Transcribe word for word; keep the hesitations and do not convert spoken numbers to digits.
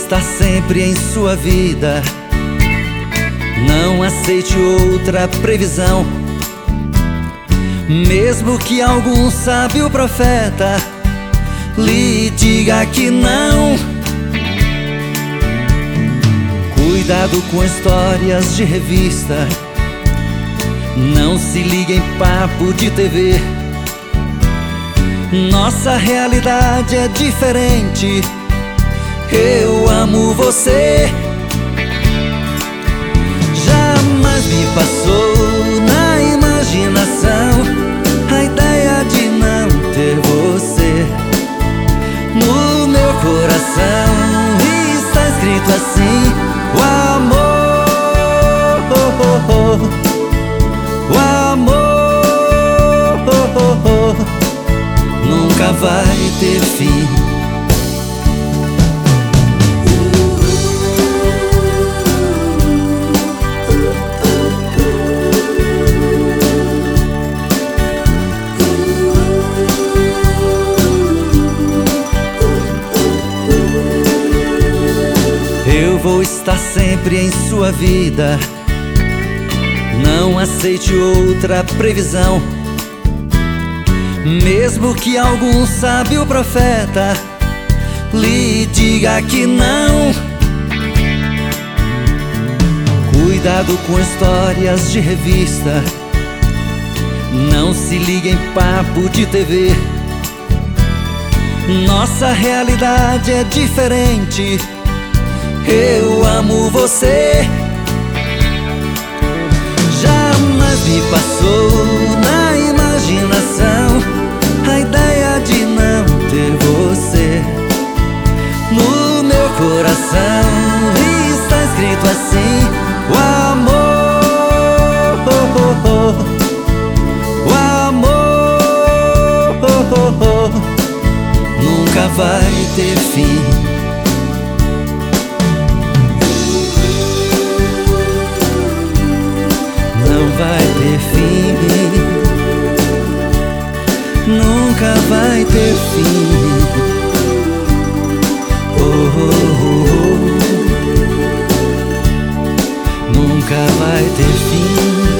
estar sempre em sua vida. Não aceite outra previsão, mesmo que algum sábio profeta lhe diga que não. Cuidado com histórias de revista, não se ligue em papo de T V. Nossa realidade é diferente. Eu amo você. Jamais me passou na imaginação a ideia de não ter você. No meu coração está escrito assim: o amor, o amor nunca vai ter fim. Eu vou estar sempre em sua vida. Não aceite outra previsão, mesmo que algum sábio profeta lhe diga que não. Cuidado com histórias de revista, não se ligue em papo de T V. Nossa realidade é diferente. Eu amo você. Jamais me passou na imaginação a ideia de não ter você. No meu coração está escrito assim: o amor, o amor nunca vai ter fim. Vai ter fim, nunca vai ter fim. Oh, oh, oh, oh. Nunca vai ter fim.